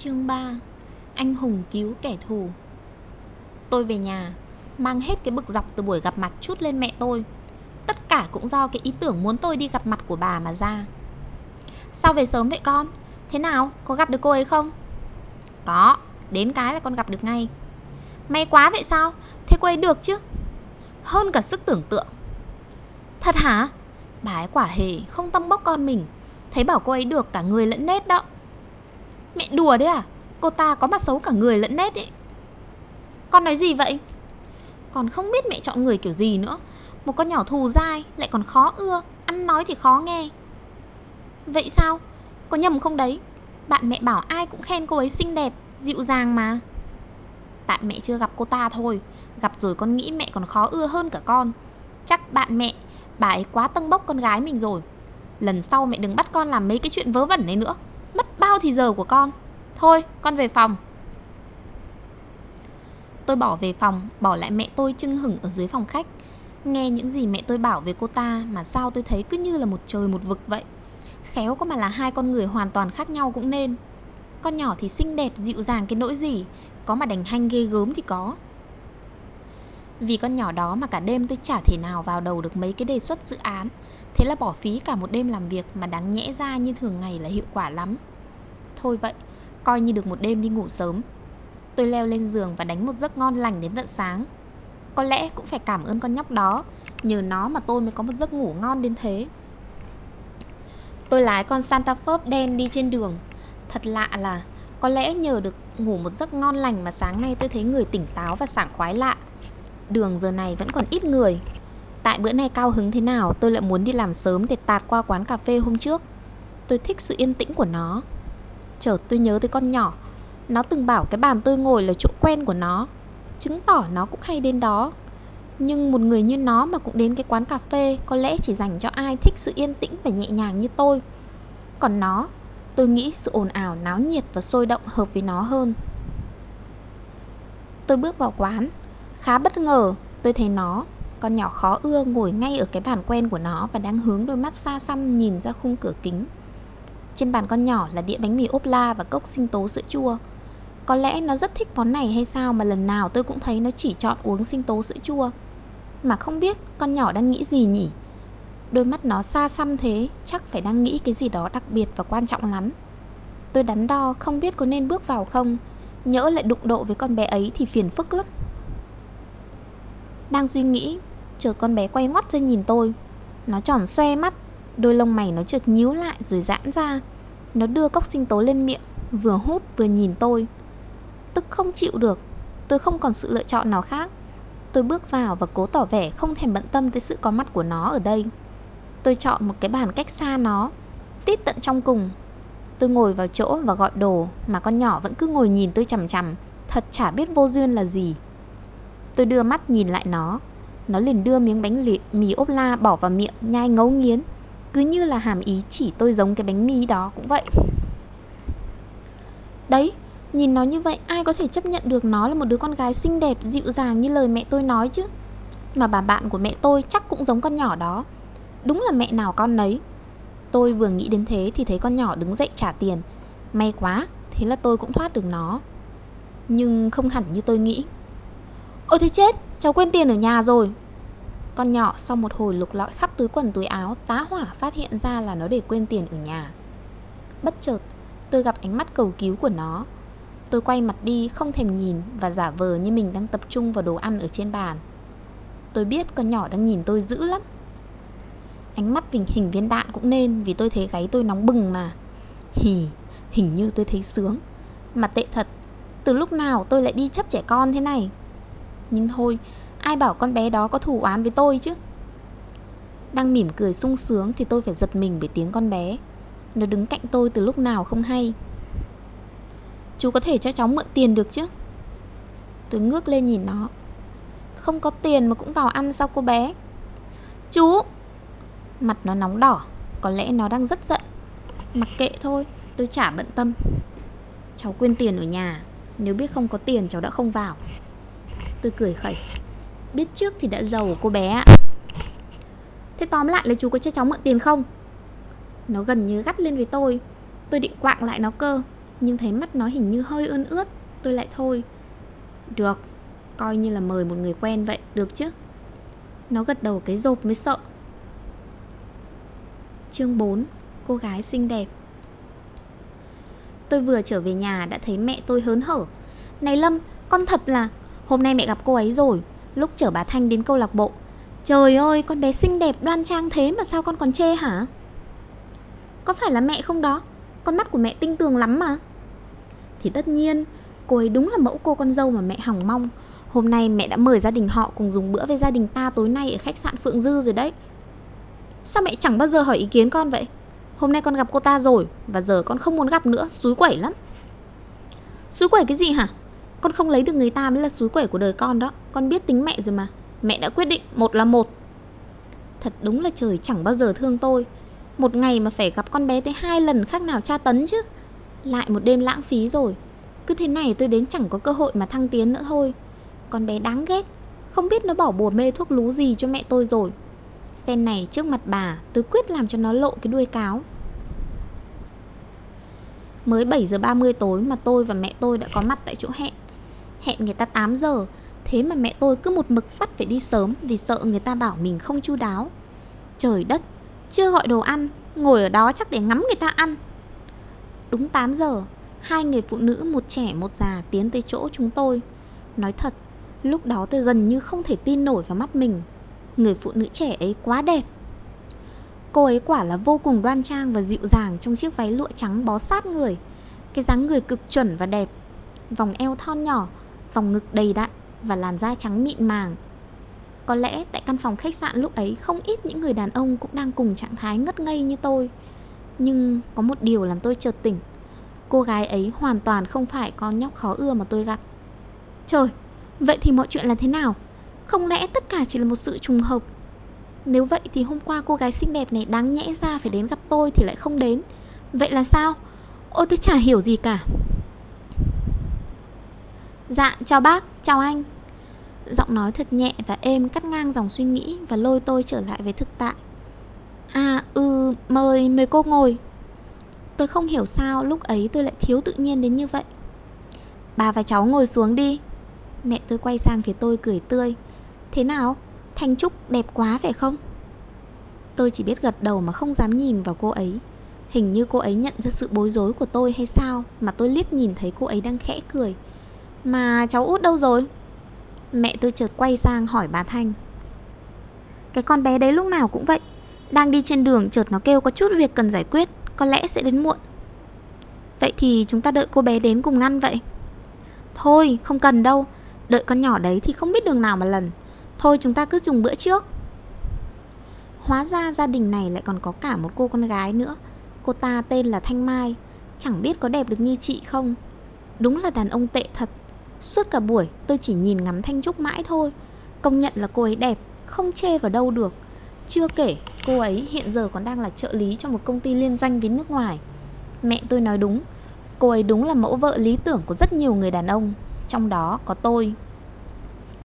Chương 3. Anh hùng cứu kẻ thù. Tôi về nhà, mang hết cái bực dọc từ buổi gặp mặt trút lên mẹ tôi. Tất cả cũng do cái ý tưởng muốn tôi đi gặp mặt của bà mà ra. Sao về sớm vậy con? Thế nào, có gặp được cô ấy không? Có, đến cái là con gặp được ngay. May quá vậy sao? Thế cô ấy được chứ? Hơn cả sức tưởng tượng. Thật hả? Bà ấy quả hề không tâm bốc con mình. Thấy bảo cô ấy được cả người lẫn nết đó. Mẹ đùa đấy à? Cô ta có mặt xấu cả người lẫn nết ấy. Con nói gì vậy? Con không biết mẹ chọn người kiểu gì nữa. Một con nhỏ thù dai, lại còn khó ưa, ăn nói thì khó nghe. Vậy sao? Có nhầm không đấy? Bạn mẹ bảo ai cũng khen cô ấy xinh đẹp, dịu dàng mà. Tại mẹ chưa gặp cô ta thôi. Gặp rồi con nghĩ mẹ còn khó ưa hơn cả con. Chắc bạn mẹ, bà ấy quá tâng bốc con gái mình rồi. Lần sau mẹ đừng bắt con làm mấy cái chuyện vớ vẩn này nữa. Mất bao thì giờ của con. Thôi, con về phòng. Tôi bỏ về phòng, bỏ lại mẹ tôi chưng hửng ở dưới phòng khách. Nghe những gì mẹ tôi bảo về cô ta mà sao tôi thấy cứ như là một trời một vực vậy. Khéo có mà là hai con người hoàn toàn khác nhau cũng nên. Con nhỏ thì xinh đẹp dịu dàng cái nỗi gì, có mà đành hanh ghê gớm thì có. Vì con nhỏ đó mà cả đêm tôi chả thể nào vào đầu được mấy cái đề xuất dự án. Thế là bỏ phí cả một đêm làm việc mà đáng nhẽ ra như thường ngày là hiệu quả lắm. Thôi vậy, coi như được một đêm đi ngủ sớm. Tôi leo lên giường và đánh một giấc ngon lành đến tận sáng. Có lẽ cũng phải cảm ơn con nhóc đó. Nhờ nó mà tôi mới có một giấc ngủ ngon đến thế. Tôi lái con Santa Fe đen đi trên đường. Thật lạ là có lẽ nhờ được ngủ một giấc ngon lành mà sáng nay tôi thấy người tỉnh táo và sảng khoái lạ. Đường giờ này vẫn còn ít người. Tại bữa nay cao hứng thế nào tôi lại muốn đi làm sớm để tạt qua quán cà phê hôm trước. Tôi thích sự yên tĩnh của nó. Chợt tôi nhớ tới con nhỏ. Nó từng bảo cái bàn tôi ngồi là chỗ quen của nó, chứng tỏ nó cũng hay đến đó. Nhưng một người như nó mà cũng đến cái quán cà phê có lẽ chỉ dành cho ai thích sự yên tĩnh và nhẹ nhàng như tôi. Còn nó, tôi nghĩ sự ồn ào, náo nhiệt và sôi động hợp với nó hơn. Tôi bước vào quán. Khá bất ngờ, tôi thấy nó, con nhỏ khó ưa, ngồi ngay ở cái bàn quen của nó và đang hướng đôi mắt xa xăm nhìn ra khung cửa kính. Trên bàn con nhỏ là đĩa bánh mì ốp la và cốc sinh tố sữa chua. Có lẽ nó rất thích món này hay sao mà lần nào tôi cũng thấy nó chỉ chọn uống sinh tố sữa chua. Mà không biết con nhỏ đang nghĩ gì nhỉ? Đôi mắt nó xa xăm thế, chắc phải đang nghĩ cái gì đó đặc biệt và quan trọng lắm. Tôi đắn đo không biết có nên bước vào không. Nhỡ lại đụng độ với con bé ấy thì phiền phức lắm. Đang suy nghĩ, chợt con bé quay ngoắt ra nhìn tôi. Nó tròn xoe mắt, đôi lông mày nó chợt nhíu lại rồi giãn ra. Nó đưa cốc sinh tố lên miệng, vừa hút vừa nhìn tôi. Tức không chịu được. Tôi không còn sự lựa chọn nào khác. Tôi bước vào và cố tỏ vẻ không thèm bận tâm tới sự có mặt của nó ở đây. Tôi chọn một cái bàn cách xa nó, tít tận trong cùng. Tôi ngồi vào chỗ và gọi đồ, mà con nhỏ vẫn cứ ngồi nhìn tôi chằm chằm. Thật chả biết vô duyên là gì. Tôi đưa mắt nhìn lại nó. Nó liền đưa miếng bánh mì ốp la bỏ vào miệng, nhai ngấu nghiến. Cứ như là hàm ý chỉ tôi giống cái bánh mì đó cũng vậy. Đấy, nhìn nó như vậy ai có thể chấp nhận được nó là một đứa con gái xinh đẹp, dịu dàng như lời mẹ tôi nói chứ. Mà bà bạn của mẹ tôi chắc cũng giống con nhỏ đó. Đúng là mẹ nào con nấy. Tôi vừa nghĩ đến thế thì thấy con nhỏ đứng dậy trả tiền. May quá, thế là tôi cũng thoát được nó. Nhưng không hẳn như tôi nghĩ. Ôi thế chết, cháu quên tiền ở nhà rồi. Con nhỏ sau một hồi lục lọi khắp túi quần túi áo, tá hỏa phát hiện ra là nó để quên tiền ở nhà. Bất chợt tôi gặp ánh mắt cầu cứu của nó. Tôi quay mặt đi không thèm nhìn và giả vờ như mình đang tập trung vào đồ ăn ở trên bàn. Tôi biết con nhỏ đang nhìn tôi dữ lắm. Ánh mắt hình viên đạn cũng nên, vì tôi thấy gáy tôi nóng bừng mà. Hình như tôi thấy sướng. Mà tệ thật, từ lúc nào tôi lại đi chấp trẻ con thế này. Nhưng thôi, ai bảo con bé đó có thù oán với tôi chứ. Đang mỉm cười sung sướng thì tôi phải giật mình bởi tiếng con bé. Nó đứng cạnh tôi từ lúc nào không hay. Chú có thể cho cháu mượn tiền được chứ? Tôi ngước lên nhìn nó. Không có tiền mà cũng vào ăn sao cô bé? Chú! Mặt nó nóng đỏ. Có lẽ nó đang rất giận. Mặc kệ thôi, tôi chả bận tâm. Cháu quên tiền ở nhà. Nếu biết không có tiền cháu đã không vào. Tôi cười khẩy. Biết trước thì đã giàu cô bé ạ. Thế tóm lại là chú có cho cháu mượn tiền không? Nó gần như gắt lên với tôi. Tôi định quạng lại nó cơ. Nhưng thấy mắt nó hình như hơi ươn ướt, tôi lại thôi. Được, coi như là mời một người quen vậy, được chứ? Nó gật đầu cái rộp mới sợ. Chương 4. Cô gái xinh đẹp. Tôi vừa trở về nhà đã thấy mẹ tôi hớn hở. Này Lâm, con thật là hôm nay mẹ gặp cô ấy rồi, lúc chở bà Thanh đến câu lạc bộ. Trời ơi, con bé xinh đẹp đoan trang thế mà sao con còn chê hả? Có phải là mẹ không đó? Con mắt của mẹ tinh tường lắm mà. Thì tất nhiên, cô ấy đúng là mẫu cô con dâu mà mẹ hằng mong. Hôm nay mẹ đã mời gia đình họ cùng dùng bữa với gia đình ta tối nay ở khách sạn Phượng Dư rồi đấy. Sao mẹ chẳng bao giờ hỏi ý kiến con vậy? Hôm nay con gặp cô ta rồi, và giờ con không muốn gặp nữa, xúi quẩy lắm. Xúi quẩy cái gì hả? Con không lấy được người ta mới là xúi quẩy của đời con đó. Con biết tính mẹ rồi mà. Mẹ đã quyết định, một là một. Thật đúng là trời chẳng bao giờ thương tôi. Một ngày mà phải gặp con bé tới 2 lần khác nào tra tấn chứ. Lại một đêm lãng phí rồi. Cứ thế này tôi đến chẳng có cơ hội mà thăng tiến nữa thôi. Con bé đáng ghét. Không biết nó bỏ bùa mê thuốc lú gì cho mẹ tôi rồi. Phen này trước mặt bà, tôi quyết làm cho nó lộ cái đuôi cáo. Mới 7 giờ 30 tối mà tôi và mẹ tôi đã có mặt tại chỗ hẹn. Hẹn người ta 8 giờ. Thế mà mẹ tôi cứ một mực bắt phải đi sớm vì sợ người ta bảo mình không chu đáo. Trời đất, chưa gọi đồ ăn, ngồi ở đó chắc để ngắm người ta ăn. Đúng 8 giờ, 2 người phụ nữ, một trẻ một già tiến tới chỗ chúng tôi. Nói thật, lúc đó tôi gần như không thể tin nổi vào mắt mình. Người phụ nữ trẻ ấy quá đẹp. Cô ấy quả là vô cùng đoan trang và dịu dàng trong chiếc váy lụa trắng bó sát người. Cái dáng người cực chuẩn và đẹp. Vòng eo thon nhỏ, vòng ngực đầy đặn và làn da trắng mịn màng. Có lẽ tại căn phòng khách sạn lúc ấy không ít những người đàn ông cũng đang cùng trạng thái ngất ngây như tôi. Nhưng có một điều làm tôi chợt tỉnh. Cô gái ấy hoàn toàn không phải con nhóc khó ưa mà tôi gặp. Trời, vậy thì mọi chuyện là thế nào? Không lẽ tất cả chỉ là một sự trùng hợp? Nếu vậy thì hôm qua cô gái xinh đẹp này đáng nhẽ ra phải đến gặp tôi thì lại không đến. Vậy là sao? Ôi tôi chả hiểu gì cả. Dạ, chào bác, chào anh. Giọng nói thật nhẹ và êm cắt ngang dòng suy nghĩ và lôi tôi trở lại với thực tại. Mời cô ngồi. Tôi không hiểu sao lúc ấy tôi lại thiếu tự nhiên đến như vậy. Bà và cháu ngồi xuống đi. Mẹ tôi quay sang phía tôi cười tươi. Thế nào? Thanh Trúc đẹp quá phải không? Tôi chỉ biết gật đầu mà không dám nhìn vào cô ấy. Hình như cô ấy nhận ra sự bối rối của tôi hay sao mà tôi liếc nhìn thấy cô ấy đang khẽ cười. Mà cháu út đâu rồi? Mẹ tôi chợt quay sang hỏi bà Thanh. Cái con bé đấy lúc nào cũng vậy. Đang đi trên đường chợt nó kêu có chút việc cần giải quyết, có lẽ sẽ đến muộn. Vậy thì chúng ta đợi cô bé đến cùng ăn vậy. Thôi không cần đâu. Đợi con nhỏ đấy thì không biết đường nào mà lần. Thôi chúng ta cứ dùng bữa trước. Hóa ra gia đình này lại còn có cả một cô con gái nữa. Cô ta tên là Thanh Mai. Chẳng biết có đẹp được như chị không. Đúng là đàn ông tệ thật. Suốt cả buổi tôi chỉ nhìn ngắm Thanh Trúc mãi thôi. Công nhận là cô ấy đẹp, không chê vào đâu được. Chưa kể cô ấy hiện giờ còn đang là trợ lý cho một công ty liên doanh với nước ngoài. Mẹ tôi nói đúng. Cô ấy đúng là mẫu vợ lý tưởng của rất nhiều người đàn ông. Trong đó có tôi.